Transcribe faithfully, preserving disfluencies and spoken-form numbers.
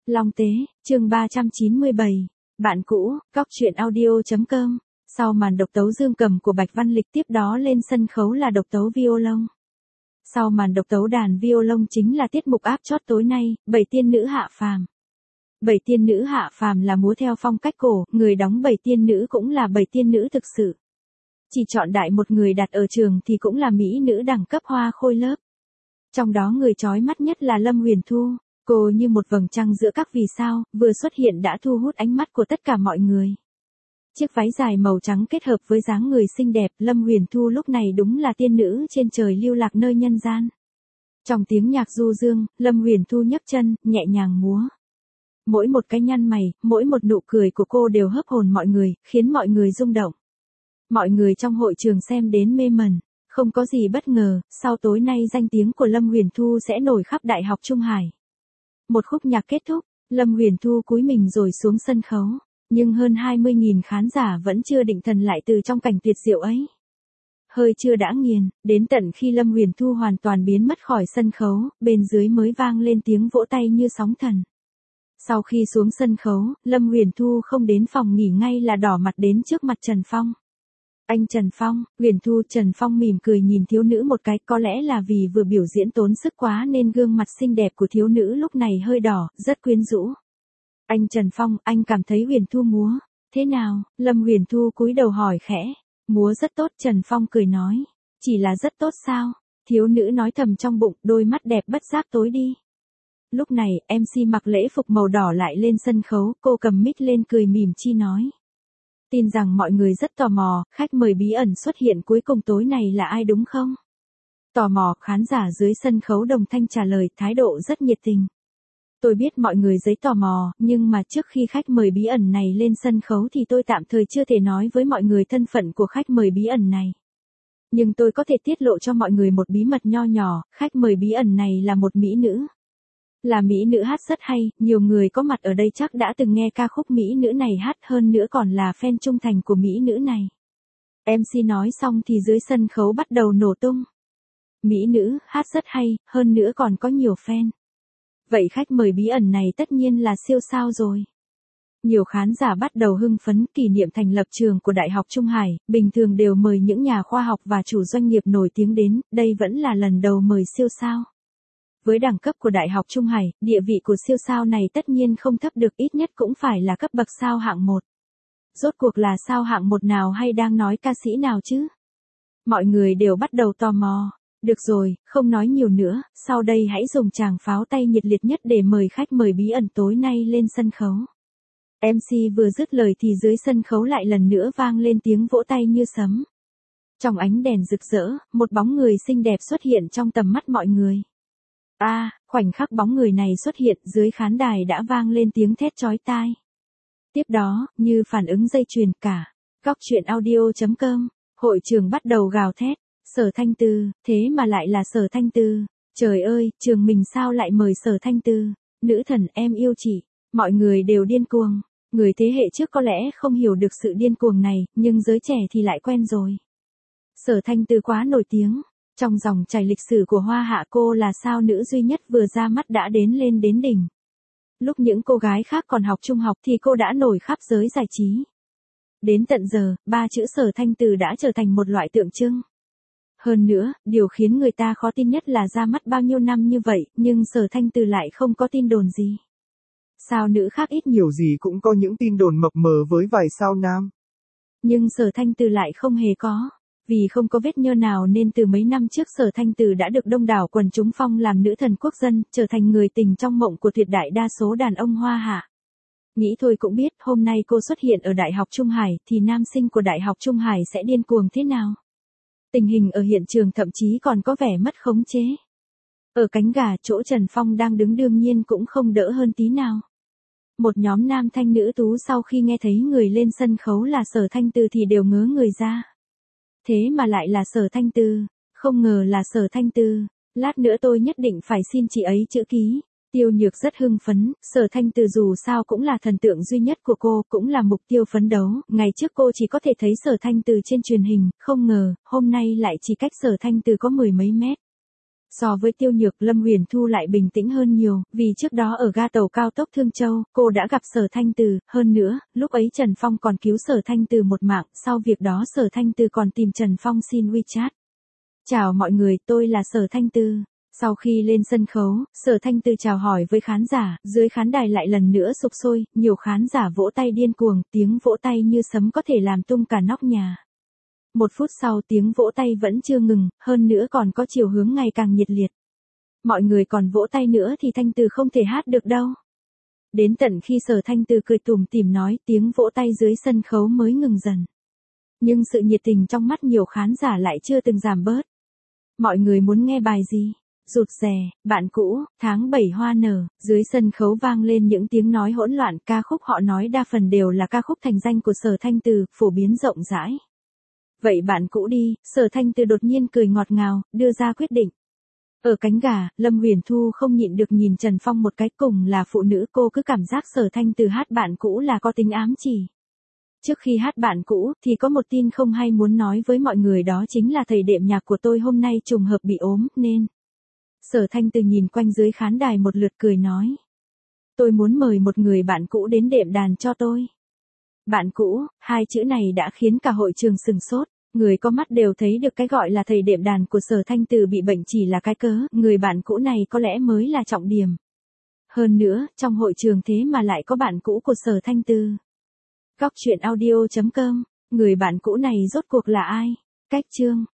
Long Tế, chương ba trăm chín mươi bảy. Bạn cũ, cóc truyện audio.com. Sau màn độc tấu dương cầm của Bạch Văn Lịch tiếp đó lên sân khấu là độc tấu violon. Sau màn độc tấu đàn violon chính là tiết mục áp chót tối nay, Bảy tiên nữ hạ phàm. Bảy tiên nữ hạ phàm là múa theo phong cách cổ, người đóng bảy tiên nữ cũng là bảy tiên nữ thực sự. Chỉ chọn đại một người đặt ở trường thì cũng là mỹ nữ đẳng cấp hoa khôi lớp. Trong đó người chói mắt nhất là Lâm Huyền Thu, cô như một vầng trăng giữa các vì sao, vừa xuất hiện đã thu hút ánh mắt của tất cả mọi người. Chiếc váy dài màu trắng kết hợp với dáng người xinh đẹp, Lâm Huyền Thu lúc này đúng là tiên nữ trên trời lưu lạc nơi nhân gian. Trong tiếng nhạc du dương, Lâm Huyền Thu nhấc chân, nhẹ nhàng múa. Mỗi một cái nhăn mày, mỗi một nụ cười của cô đều hấp hồn mọi người, khiến mọi người rung động. Mọi người trong hội trường xem đến mê mẩn, không có gì bất ngờ, sau tối nay danh tiếng của Lâm Huyền Thu sẽ nổi khắp Đại học Trung Hải. Một khúc nhạc kết thúc, Lâm Huyền Thu cúi mình rồi xuống sân khấu, nhưng hơn hai mươi nghìn khán giả vẫn chưa định thần lại từ trong cảnh tuyệt diệu ấy. Hơi chưa đã nghiền, đến tận khi Lâm Huyền Thu hoàn toàn biến mất khỏi sân khấu, bên dưới mới vang lên tiếng vỗ tay như sóng thần. Sau khi xuống sân khấu, Lâm Huyền Thu không đến phòng nghỉ ngay là đỏ mặt đến trước mặt Trần Phong. Anh Trần Phong, Huyền Thu. Trần Phong mỉm cười nhìn thiếu nữ một cái, có lẽ là vì vừa biểu diễn tốn sức quá nên gương mặt xinh đẹp của thiếu nữ lúc này hơi đỏ, rất quyến rũ. Anh Trần Phong, anh cảm thấy Huyền Thu múa thế nào? Lâm Huyền Thu cúi đầu hỏi khẽ. Múa rất tốt, Trần Phong cười nói. Chỉ là rất tốt sao? Thiếu nữ nói thầm trong bụng, đôi mắt đẹp bất giác tối đi. Lúc này, em xê mặc lễ phục màu đỏ lại lên sân khấu, cô cầm mic lên cười mỉm chi nói. Tin rằng mọi người rất tò mò, khách mời bí ẩn xuất hiện cuối cùng tối này là ai đúng không? Tò mò, khán giả dưới sân khấu đồng thanh trả lời, thái độ rất nhiệt tình. Tôi biết mọi người giấy tò mò, nhưng mà trước khi khách mời bí ẩn này lên sân khấu thì tôi tạm thời chưa thể nói với mọi người thân phận của khách mời bí ẩn này. Nhưng tôi có thể tiết lộ cho mọi người một bí mật nho nhỏ, khách mời bí ẩn này là một mỹ nữ. Là mỹ nữ hát rất hay, nhiều người có mặt ở đây chắc đã từng nghe ca khúc mỹ nữ này hát, hơn nữa còn là fan trung thành của mỹ nữ này. em xê nói xong thì dưới sân khấu bắt đầu nổ tung. Mỹ nữ, hát rất hay, hơn nữa còn có nhiều fan. Vậy khách mời bí ẩn này tất nhiên là siêu sao rồi. Nhiều khán giả bắt đầu hưng phấn, kỷ niệm thành lập trường của Đại học Trung Hải, bình thường đều mời những nhà khoa học và chủ doanh nghiệp nổi tiếng đến, đây vẫn là lần đầu mời siêu sao. Với đẳng cấp của Đại học Trung Hải, địa vị của siêu sao này tất nhiên không thấp được, ít nhất cũng phải là cấp bậc sao hạng một. Rốt cuộc là sao hạng một nào hay đang nói ca sĩ nào chứ? Mọi người đều bắt đầu tò mò. Được rồi, không nói nhiều nữa, sau đây hãy dùng tràng pháo tay nhiệt liệt nhất để mời khách mời bí ẩn tối nay lên sân khấu. em xê vừa dứt lời thì dưới sân khấu lại lần nữa vang lên tiếng vỗ tay như sấm. Trong ánh đèn rực rỡ, một bóng người xinh đẹp xuất hiện trong tầm mắt mọi người. A, à, khoảnh khắc bóng người này xuất hiện, dưới khán đài đã vang lên tiếng thét chói tai. Tiếp đó, như phản ứng dây chuyền cả, cóc truyện audio.com, hội trường bắt đầu gào thét. Sở Thanh Tư, thế mà lại là Sở Thanh Tư. Trời ơi, trường mình sao lại mời Sở Thanh Tư? Nữ thần, em yêu chị. Mọi người đều điên cuồng. Người thế hệ trước có lẽ không hiểu được sự điên cuồng này, nhưng giới trẻ thì lại quen rồi. Sở Thanh Tư quá nổi tiếng. Trong dòng chảy lịch sử của Hoa Hạ, cô là sao nữ duy nhất vừa ra mắt đã đến lên đến đỉnh. Lúc những cô gái khác còn học trung học thì cô đã nổi khắp giới giải trí. Đến tận giờ, ba chữ Sở Thanh Tư đã trở thành một loại tượng trưng. Hơn nữa, điều khiến người ta khó tin nhất là ra mắt bao nhiêu năm như vậy, nhưng Sở Thanh Tư lại không có tin đồn gì. Sao nữ khác ít nhiều gì cũng có những tin đồn mập mờ với vài sao nam. Nhưng Sở Thanh Tư lại không hề có. Vì không có vết nhơ nào nên từ mấy năm trước Sở Thanh Tư đã được đông đảo quần chúng phong làm nữ thần quốc dân, trở thành người tình trong mộng của tuyệt đại đa số đàn ông Hoa Hạ. Nghĩ thôi cũng biết hôm nay cô xuất hiện ở Đại học Trung Hải thì nam sinh của Đại học Trung Hải sẽ điên cuồng thế nào. Tình hình ở hiện trường thậm chí còn có vẻ mất khống chế. Ở cánh gà chỗ Trần Phong đang đứng đương nhiên cũng không đỡ hơn tí nào. Một nhóm nam thanh nữ tú sau khi nghe thấy người lên sân khấu là Sở Thanh Tư thì đều ngớ người ra. Thế mà lại là Sở Thanh Tư, không ngờ là Sở Thanh Tư, lát nữa tôi nhất định phải xin chị ấy chữ ký. Tiêu Nhược rất hưng phấn, Sở Thanh Tư dù sao cũng là thần tượng duy nhất của cô, cũng là mục tiêu phấn đấu, ngày trước cô chỉ có thể thấy Sở Thanh Tư trên truyền hình, không ngờ, hôm nay lại chỉ cách Sở Thanh Tư có mười mấy mét. So với Tiêu Nhược, Lâm Huyền Thu lại bình tĩnh hơn nhiều, vì trước đó ở ga tàu cao tốc Thương Châu, cô đã gặp Sở Thanh Từ, hơn nữa, lúc ấy Trần Phong còn cứu Sở Thanh Từ một mạng, sau việc đó Sở Thanh Từ còn tìm Trần Phong xin WeChat. Chào mọi người, tôi là Sở Thanh Từ. Sau khi lên sân khấu, Sở Thanh Từ chào hỏi với khán giả, dưới khán đài lại lần nữa sục sôi, nhiều khán giả vỗ tay điên cuồng, tiếng vỗ tay như sấm có thể làm tung cả nóc nhà. Một phút sau tiếng vỗ tay vẫn chưa ngừng, hơn nữa còn có chiều hướng ngày càng nhiệt liệt. Mọi người còn vỗ tay nữa thì Thanh Từ không thể hát được đâu. Đến tận khi Sở Thanh Từ cười tủm tỉm nói, tiếng vỗ tay dưới sân khấu mới ngừng dần. Nhưng sự nhiệt tình trong mắt nhiều khán giả lại chưa từng giảm bớt. Mọi người muốn nghe bài gì? Rụt rè, bạn cũ, tháng bảy hoa nở, dưới sân khấu vang lên những tiếng nói hỗn loạn, ca khúc họ nói đa phần đều là ca khúc thành danh của Sở Thanh Từ, phổ biến rộng rãi. Vậy bạn cũ đi, Sở Thanh Từ đột nhiên cười ngọt ngào, đưa ra quyết định. Ở cánh gà, Lâm Huyền Thu không nhịn được nhìn Trần Phong một cái, cùng là phụ nữ cô cứ cảm giác Sở Thanh Từ hát bạn cũ là có tính ám chỉ. Trước khi hát bạn cũ thì có một tin không hay muốn nói với mọi người, đó chính là thầy đệm nhạc của tôi hôm nay trùng hợp bị ốm nên. Sở Thanh Từ nhìn quanh dưới khán đài một lượt cười nói. Tôi muốn mời một người bạn cũ đến đệm đàn cho tôi. Bạn cũ, hai chữ này đã khiến cả hội trường sừng sốt. Người có mắt đều thấy được cái gọi là thầy đệm đàn của Sở Thanh Từ bị bệnh chỉ là cái cớ, người bạn cũ này có lẽ mới là trọng điểm. Hơn nữa, trong hội trường thế mà lại có bạn cũ của Sở Thanh Từ. Góc truyện audio chấm com, người bạn cũ này rốt cuộc là ai? Cách chương